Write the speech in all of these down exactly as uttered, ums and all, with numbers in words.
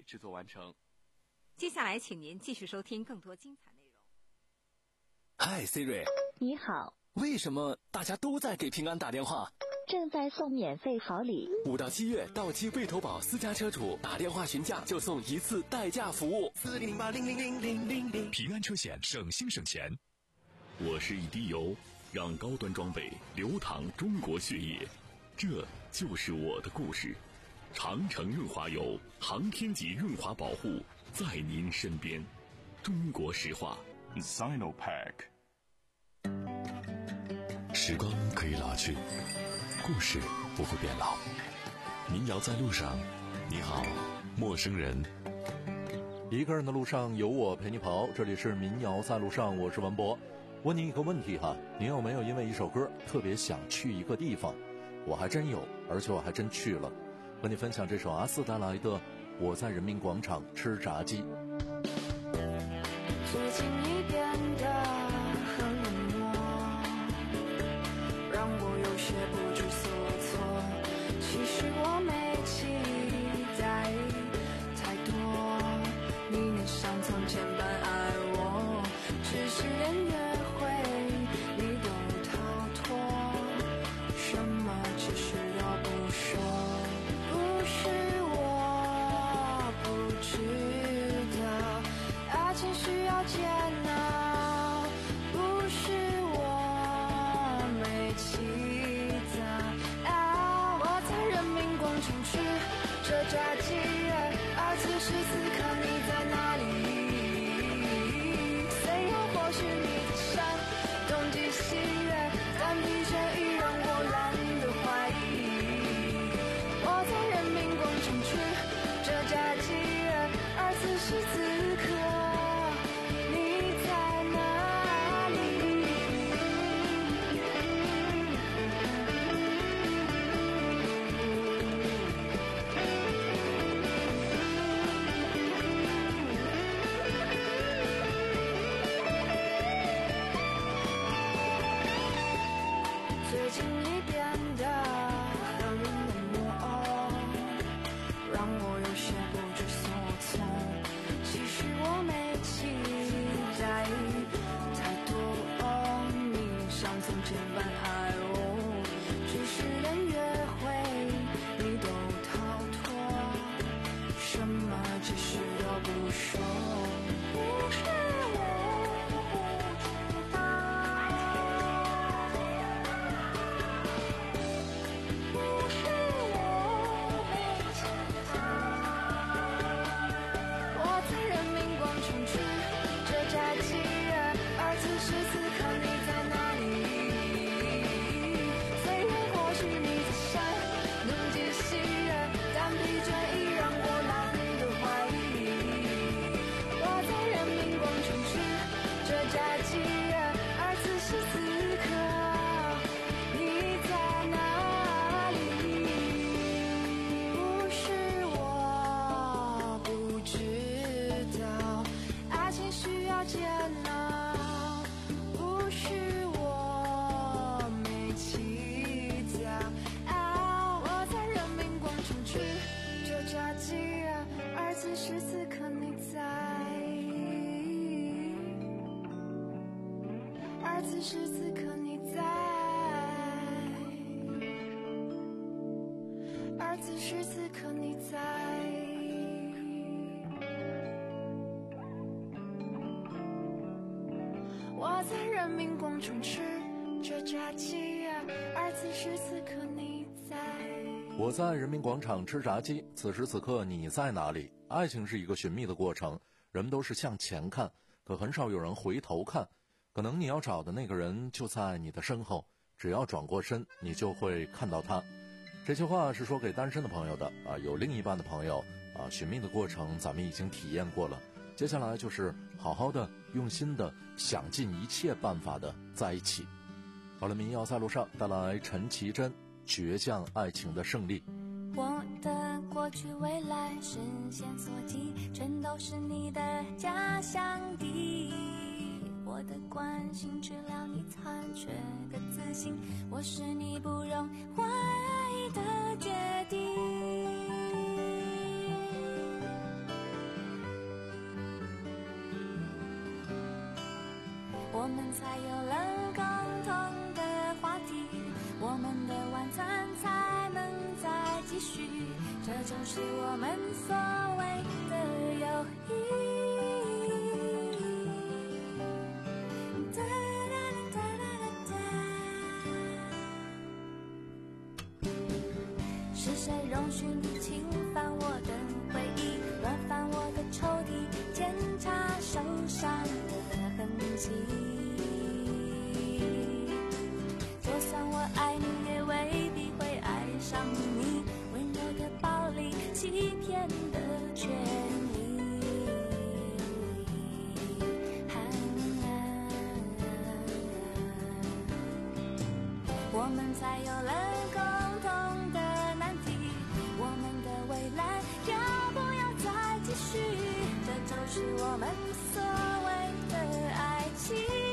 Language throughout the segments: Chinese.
制作完成。 接下来请您继续收听更多精彩内容。 嗨 Siri， 你好， 为什么大家都在给平安打电话？ 正在送免费好礼， 五到七月到期未投保私家车主打电话询价就送一次代驾服务。四零零八零零零零零零， 平安车险省心省钱。我是一滴油，让高端装备流淌中国血液，这就是我的故事。长城润滑油，航天级润滑保护，在您身边。中国石化 Sinopack。 时光可以老去，故事不会变老。民谣在路上，你好，陌生人。 一个人的路上有我陪你跑，这里是民谣在路上，我是文博。问你一个问题哈，你有没有因为一首歌特别想去一个地方？我还真有，而且我还真去了。和你分享这首阿四带来的《我在人民广场吃炸鸡》。 最近你变得很冷漠，让我有些不知所措。其实我没期待太多，你能像从前般爱我，只是连约会你都逃脱，什么其实都不说。不是我不知道爱情需要煎熬，不是我没期待啊！我在人民广场吃着炸鸡，而此时此刻你在哪里？虽然或许你在山东极西月，但疲倦已让我懒得怀疑。我在人民广场吃着炸鸡，而此时此刻你在哪里？最近你变得很冷漠，让我有些不知所措。其实我没期待太多，你像从前般爱我，只是连约会你都逃脱，什么其实都不说。不是我不知道，不是我没期待。我在人民广场吃着炸鸡，而此时此刻你在哪里？虽然或许你在山东极西月，但疲倦已让我懒得怀疑。我在人民广场吃着炸鸡，而此时此刻你在哪里？不是我不知道爱情需要煎熬，不是我没期待啊！我在人民广场吃着炸鸡，而此时此刻你在，而此时此刻你在，而此时此刻你在。我在人民广场吃着炸鸡，而此时此刻你在。 我在人民广场吃炸鸡，此时此刻你在哪里？爱情是一个寻觅的过程，人们都是向前看，可很少有人回头看。可能你要找的那个人就在你的身后，只要转过身，你就会看到他。这句话是说给单身的朋友的啊，有另一半的朋友啊，寻觅的过程咱们已经体验过了，接下来就是好好的、用心的、想尽一切办法的在一起。好了，民谣在路上带来陈绮贞倔强爱情的胜利。 我的过去未来视线所及，全都是你的假想敌。我的关心治疗你残缺的自信，我是你不容怀疑的决定。 们才有了共同的话题，我们的晚餐才能再继续，这就是我们所谓的友谊。哒哒哒哒哒哒，是谁容许你侵犯我的回忆，乱翻我的抽屉，检查受伤的痕迹？就算我爱你，也未必会爱上你温柔的暴力，欺骗的权利。我们才有了共同的难题，我们的未来要不要再继续？这就是我们所谓的爱情。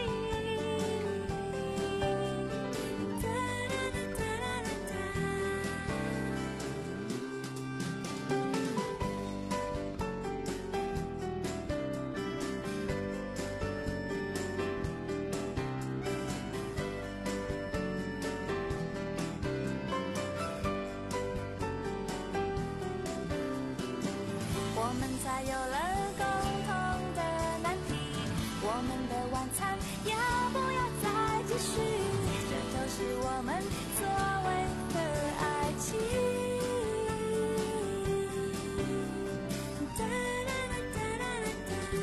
我们才有了共同的难题，我们的晚餐要不要再继续？这就是我们所谓的爱情。哒哒哒哒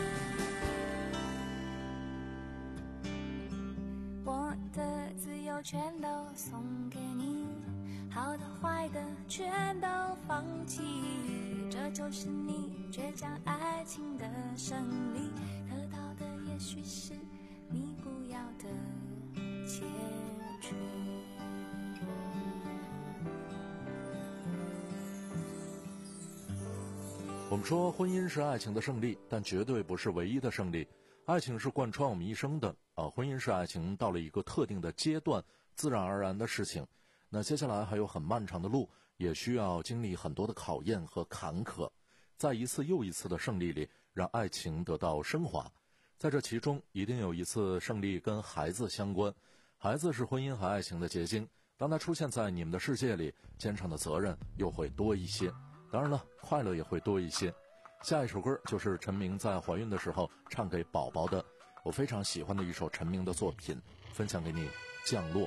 哒哒，我的自由全都送给你，好的坏的全都放弃，这就是你倔强爱情的胜利，得到的也许是你不要的结局。 我们说婚姻是爱情的胜利，但绝对不是唯一的胜利。爱情是贯穿我们一生的啊，婚姻是爱情到了一个特定的阶段自然而然的事情。那接下来还有很漫长的路，也需要经历很多的考验和坎坷，在一次又一次的胜利里，让爱情得到升华。在这其中，一定有一次胜利跟孩子相关。孩子是婚姻和爱情的结晶，当他出现在你们的世界里，肩上的责任又会多一些，当然了，快乐也会多一些。下一首歌就是陈明在怀孕的时候唱给宝宝的，我非常喜欢的一首陈明的作品，分享给你，降落。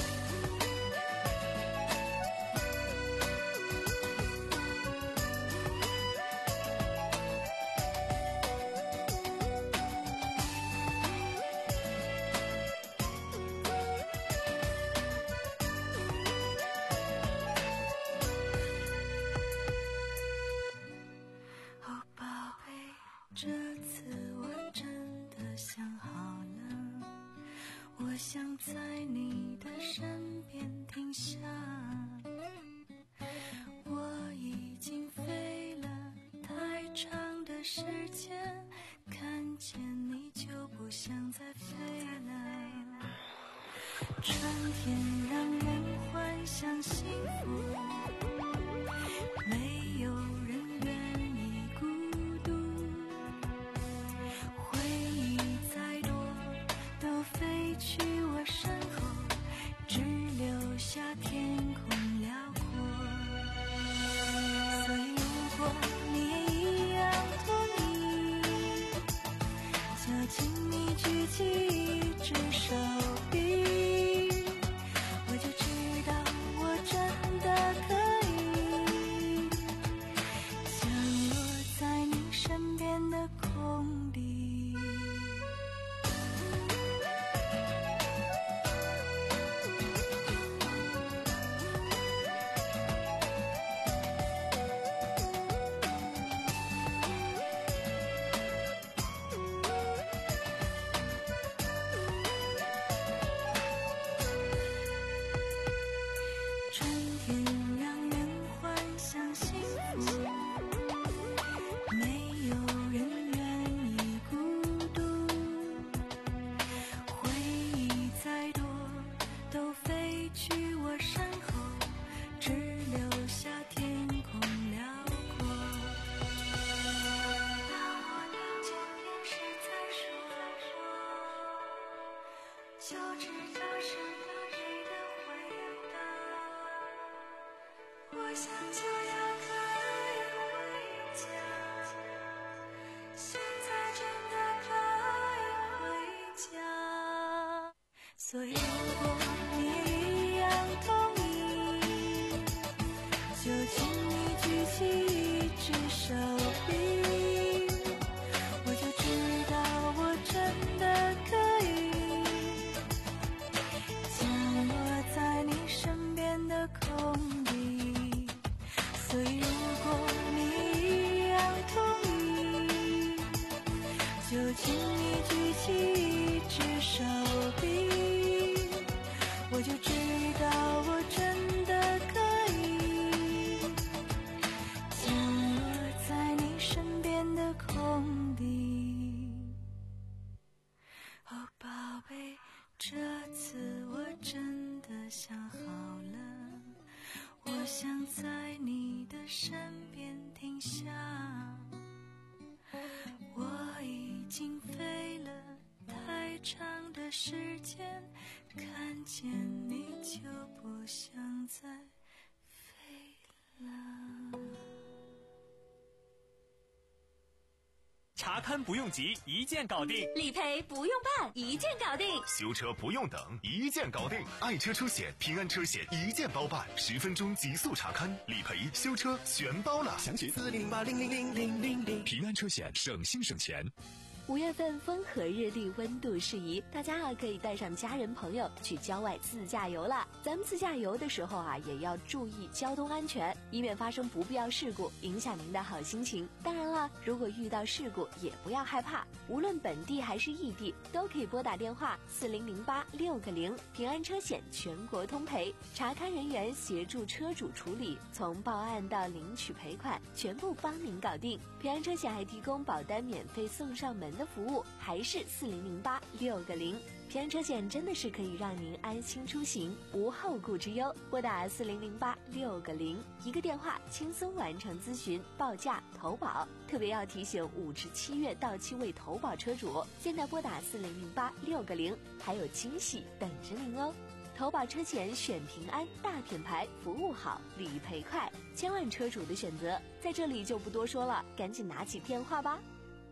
这次我真的想好了，我想在你的身边停下。我已经飞了太长的时间，看见你就不想再飞了。春天让人幻想幸福，没有人愿意孤独，回忆再多都飞去我身后，只留下天空辽阔。所以如果你也一样同意，就请你举起一只手臂，我就知道我真的可以空地。哦，宝贝，这次我真的想好了，我想在你的身边停下。我已经飞了太长的时间，看见你就不想再飞了。 查看不用急，一键搞定； 理赔不用办，一键搞定； 修车不用等，一键搞定。爱车车险、平安车险一键包办，十分钟极速查看，理赔、修车全包了。 详询四零零八零零零零零零。 平安车险，省心省钱。 五月份风和日丽，温度适宜，大家啊可以带上家人朋友去郊外自驾游了。咱们自驾游的时候啊，也要注意交通安全，以免发生不必要事故，影响您的好心情。当然了，如果遇到事故也不要害怕，无论本地还是异地，都可以拨打电话四零零八六个零，平安车险全国通赔，查看人员协助车主处理，从报案到领取赔款，全部帮您搞定。平安车险还提供保单免费送上门的服务，还是四零零八六个零。平安车险真的是可以让您安心出行，无后顾之忧。拨打四零零八六个零，一个电话轻松完成咨询、报价、投保。特别要提醒五至七月到期未投保车主，现在拨打四零零八六个零，还有惊喜等着您哦。投保车险选平安，大品牌，服务好，理赔快，千万车主的选择，在这里就不多说了，赶紧拿起电话吧。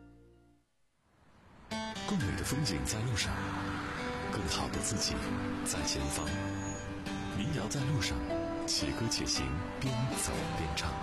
更美的风景在路上，更好的自己在前方。民谣在路上，且歌且行，边走边唱。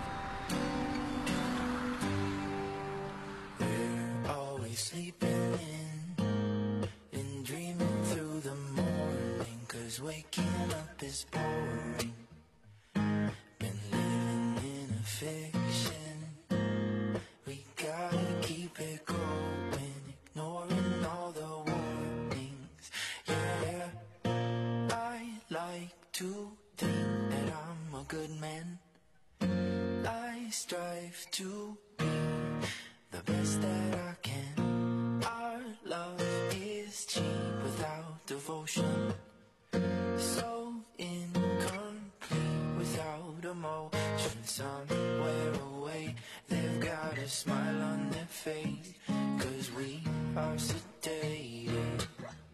We're always sleeping in and dreaming through the morning, 'cause waking up is boring. Been living in a fiction, we gotta keep it going, ignoring all the warnings. Yeah, I like to think that I'm a good man. I strive to be the best that I can. Our love is cheap without devotion, so incomplete without emotion. Somewhere away they've got a smile on their face, 'cause we are sedated.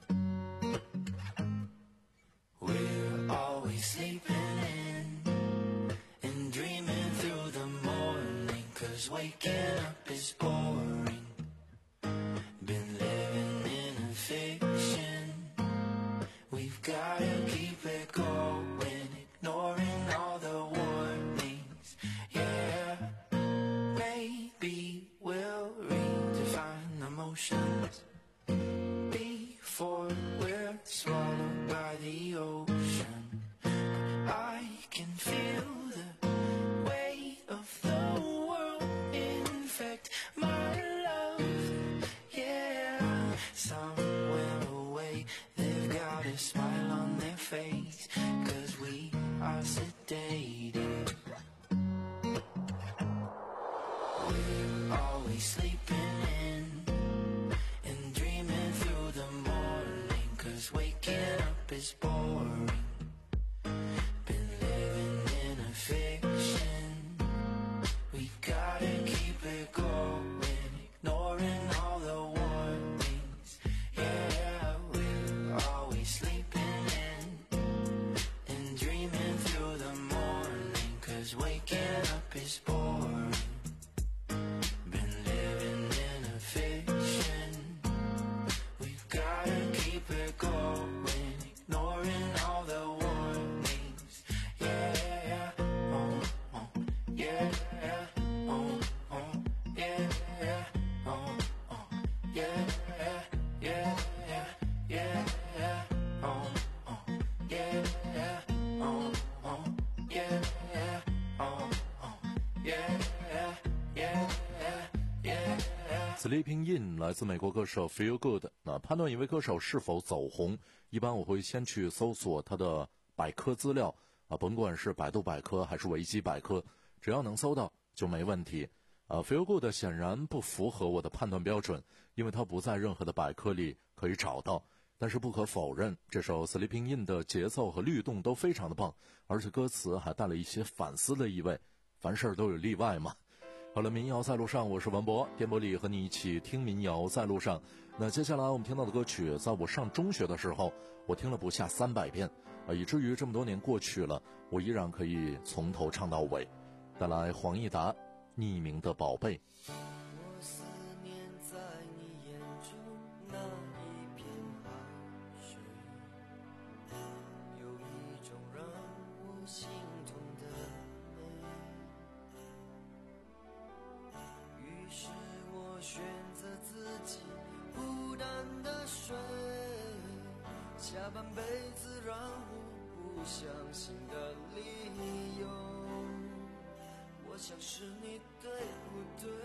We're always sleeping in and dreaming through the morning, 'cause waking up is boring. Been living in a fiction, we've gotta keep it going, ignoring all the warnings. Yeah, maybe we'll redefine emotions before we're swallowed by the ocean. I can feel the weight of the world infect my love. Yeah, somewhere away they've got a smile on their face, 'cause we are sedated. We're always sleeping in and dreaming through the morning, 'cause waking up is boring. Been living in a fiction, we gotta keep it going, ignoring all the warnings. Yeah, we're always sleeping in and dreaming through the morning, 'cause waking up is boring. Been living in a fiction, we've gotta keep it going, ignoring all the warnings. Yeah, oh, oh, yeah, oh, oh, yeah, oh, oh, yeah, yeah, yeah, oh, oh, yeah, oh, oh, yeah, oh, oh, yeah, yeah, yeah. Sleeping In 来自美国歌手 Feel Good。 那判断一位歌手是否走红，一般我会先去搜索他的百科资料啊，甭管是百度百科还是维基百科，只要能搜到就没问题。 啊 ，feel good 显然不符合我的判断标准，因为它不在任何的百科里可以找到。但是不可否认，这首 Sleeping In 的节奏和律动都非常的棒，而且歌词还带了一些反思的意味。凡事都有例外嘛。好了，民谣在路上，我是文博，电波里和你一起听民谣在路上。那接下来我们听到的歌曲，在我上中学的时候，我听了不下三百遍，啊，以至于这么多年过去了，我依然可以从头唱到尾。带来黄义达，匿名的宝贝。 我思念在你眼中那一片海水，有一种让我心痛的美。于是我选择自己孤单的睡，下半辈子让我不相信的理由，我想是你对不对？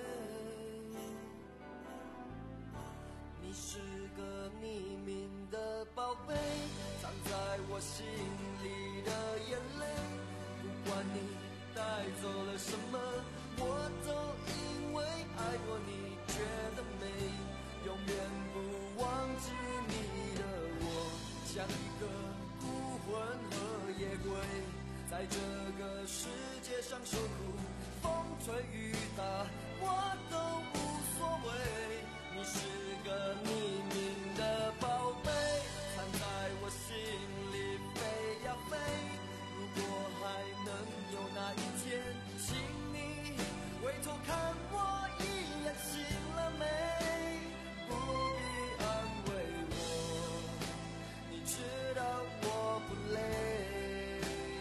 你是个匿名的宝贝，藏在我心里的眼泪，不管你带走了什么，我都因为爱过你觉得美，永远不忘记你的我，像一个孤魂和夜鬼，在这个世界上受苦，风吹雨打我都无所谓。你是个匿名的宝贝，藏在我心里飞呀飞，如果还能有那一天，请你回头看我一眼，醒了没？不必安慰我，你知道我不累。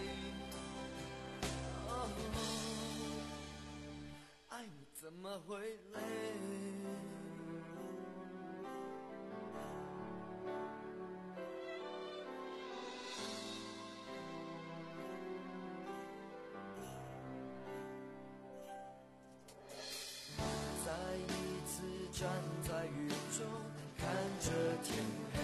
哦，爱你怎么会累？再一次站在雨中，看着天黑，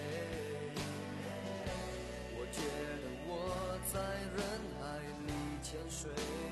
我觉得我在人海里潜水，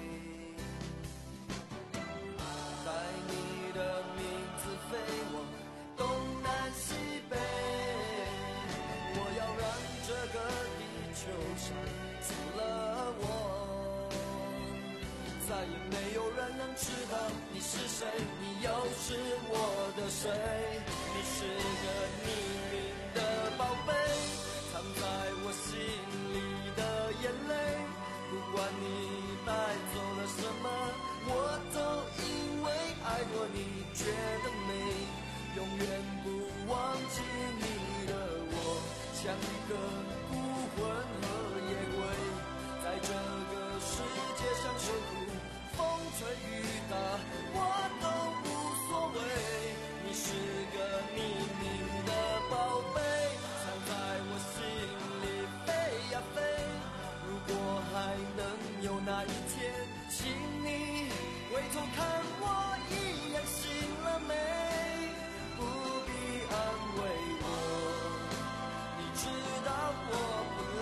带你的名字飞往东南西北，我要让这个地球上除了我，再也没有人能知道你是谁，你又是我的谁。你是个匿名的宝贝，藏在我心里的眼泪，不管你带走了什么，我都因为爱过你觉得美，永远不忘记你的我，像一个孤魂和夜鬼，在这个世界上受苦，风吹雨打我都无所谓。你是个匿名的宝贝，藏在我心里飞呀飞，如果还能有那一天，请你回头看我一眼，醒了没？不必安慰我，你知道我不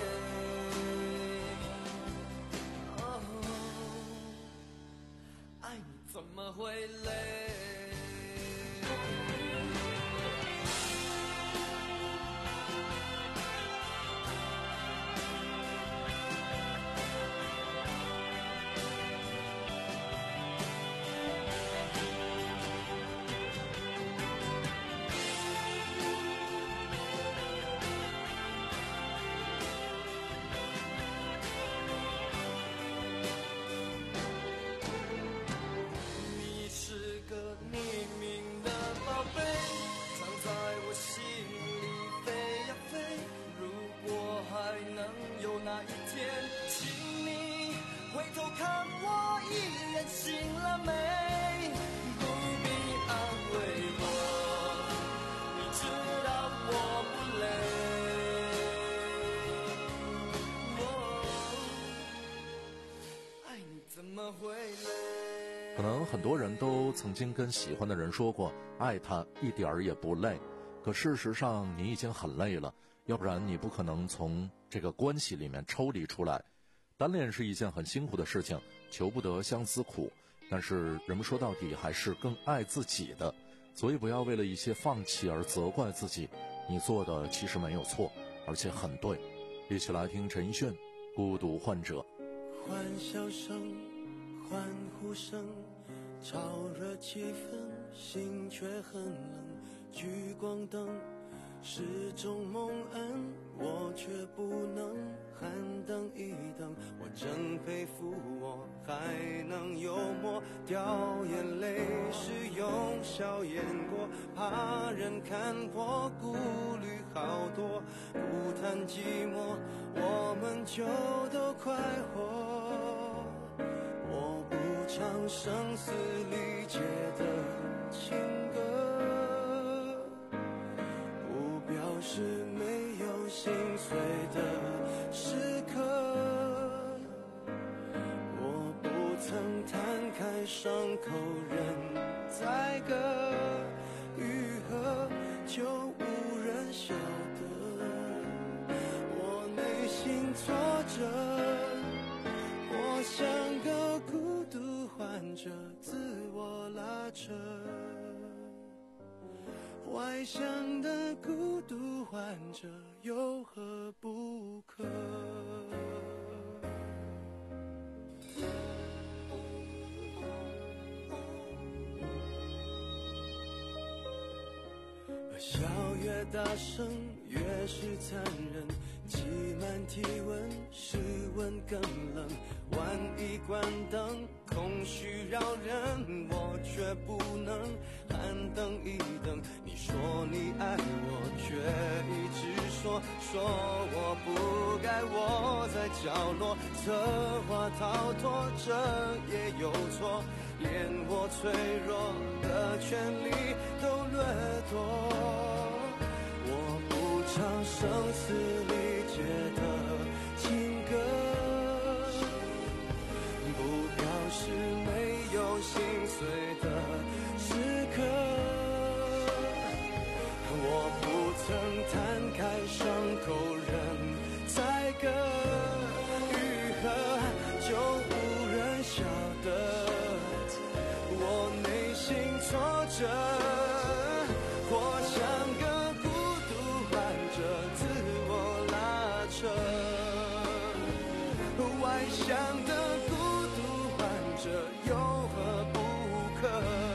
累。哦，爱你怎么会累？醒了没？不必安慰我，你知道我不累。哦，爱你怎么会累？ 可能很多人都曾经跟喜欢的人说过，爱他一点儿也不累。可事实上，你已经很累了，要不然你不可能从这个关系里面抽离出来。单恋是一件很辛苦的事情，求不得相思苦。 但是人们说到底还是更爱自己的，所以不要为了一些放弃而责怪自己，你做的其实没有错，而且很对。一起来听陈奕迅《孤独患者》。 欢笑声，欢呼声，炒热气氛，心却很冷。聚光灯是种蒙恩，我却不能喊等一等。我真佩服我还能幽默，掉眼泪是用笑掩过，怕人看破，顾虑好多，不谈寂寞，我们就都快活。我不唱声嘶力竭的情歌，不表示没有心碎的时刻，我不曾摊开伤口任宰割，愈合就无人晓得我内心挫折。我像个孤独患者，自我拉扯，外向的孤独患者有何不可？笑越大声越是残忍，挤满体温，室温更冷。万一关灯，空虚扰人，我却不能喊等一等。你说你爱我，却一直说说我不该窝在角落，策划逃脱，这也有错，连我脆弱的权利都掠夺。我不唱声嘶力竭的情歌，不表示没有心碎的时刻，我不曾摊开伤口任宰割，愈合就无人晓得我内心挫折。我像个孤独患者，自我拉扯，外向的孤独患者有何不可？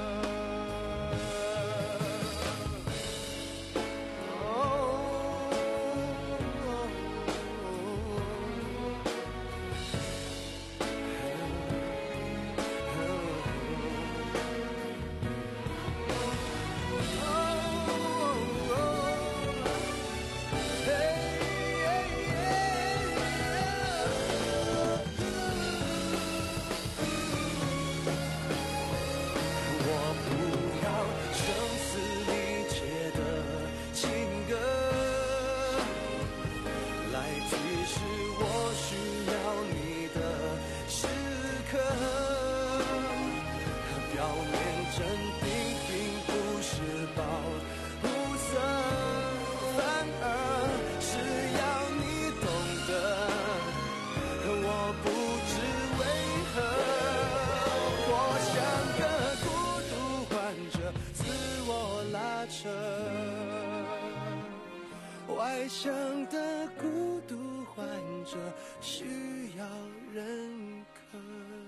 外向的孤独患者需要认可。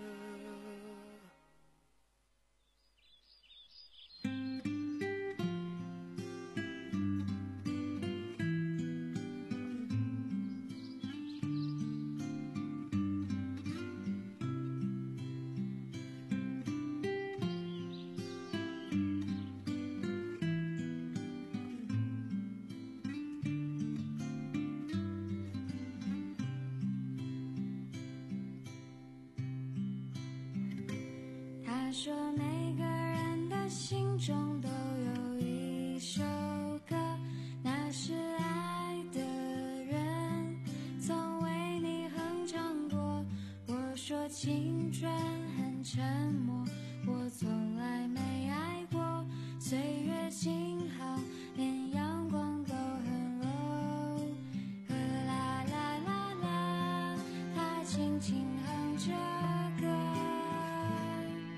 他说每个人的心中都有一首歌，那是爱的人从为你哼唱过。我说青春很沉默，我从来没爱过，岁月静好，连阳光都很 low。 呵啦啦啦啦，他轻轻哼着歌。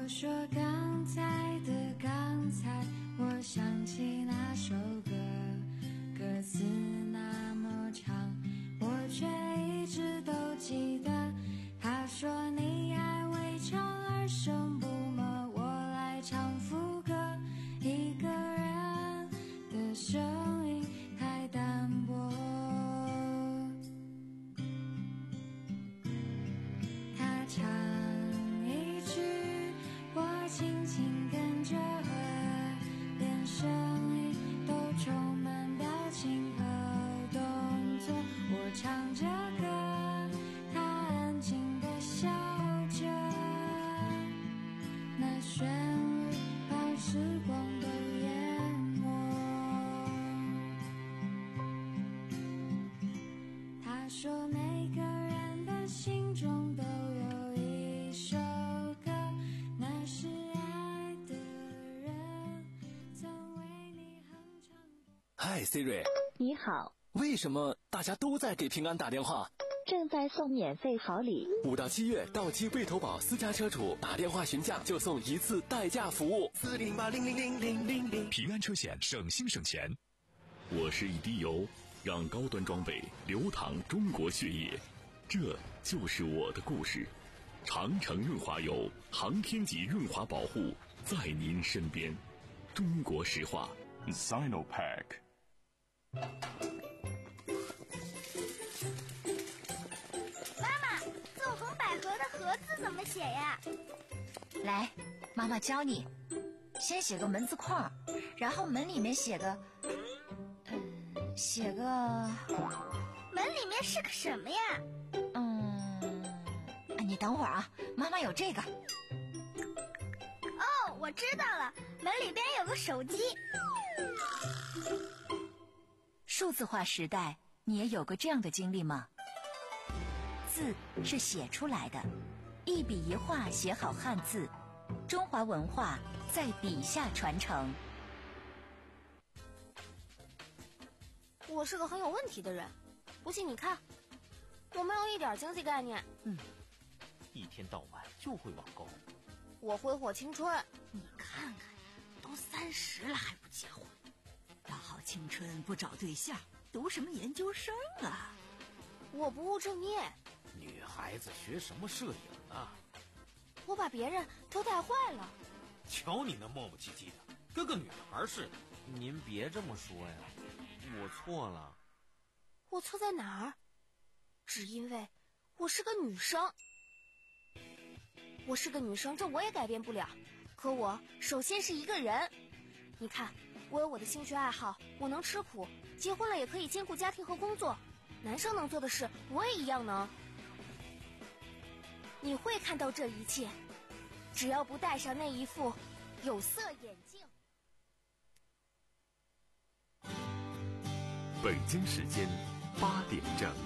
我说刚才的刚才，我想起那首歌，歌词那么长，我却一直都记得。他说你爱未唱而生不默，我来唱副歌。一个人的声音太淡薄，他唱一句，我轻轻跟着和，连声音都充满表情和动作。我唱着歌，他安静地笑着，那旋律把时光都淹没。他说每个人的心中都有一首歌，那是爱的人曾为你哼唱过。 嗨 Siri， 你好， 为什么大家都在给平安打电话？ 正在送免费好礼。 五到七月，到期未投保私家车主打电话询价就送一次代驾服务。四零八零零零零零零， 平安车险省心省钱。我是一滴油，让高端装备流淌中国血液，这就是我的故事。长城润滑油，航天级润滑保护，在您身边。中国石化 Sinopack。 纵横捭阖的阖字怎么写呀？ 来，妈妈教你，先写个门字框，然后门里面写个，嗯，写个， 门里面是个什么呀？ 嗯，你等会儿啊，妈妈有这个。 哦，我知道了，门里边有个手机。 数字化时代，你也有过这样的经历吗？字是写出来的，一笔一画写好汉字，中华文化在笔下传承。 我是个很有问题的人，不信你看，我没有一点经济概念。 嗯，一天到晚就会网购。 我挥霍青春， 你看看，都三十了还不结婚，大好青春不找对象，读什么研究生啊？ 我不务正业。 女孩子学什么摄影啊？ 我把别人都带坏了。 瞧你那磨磨唧唧的，跟个女孩似的。 您别这么说呀，我错了。 我错在哪儿？只因为我是个女生。我是个女生，这我也改变不了。可我首先是一个人。你看，我有我的兴趣爱好，我能吃苦，结婚了也可以兼顾家庭和工作。男生能做的事，我也一样能。你会看到这一切，只要不戴上那一副有色眼镜。 北京时间八点整。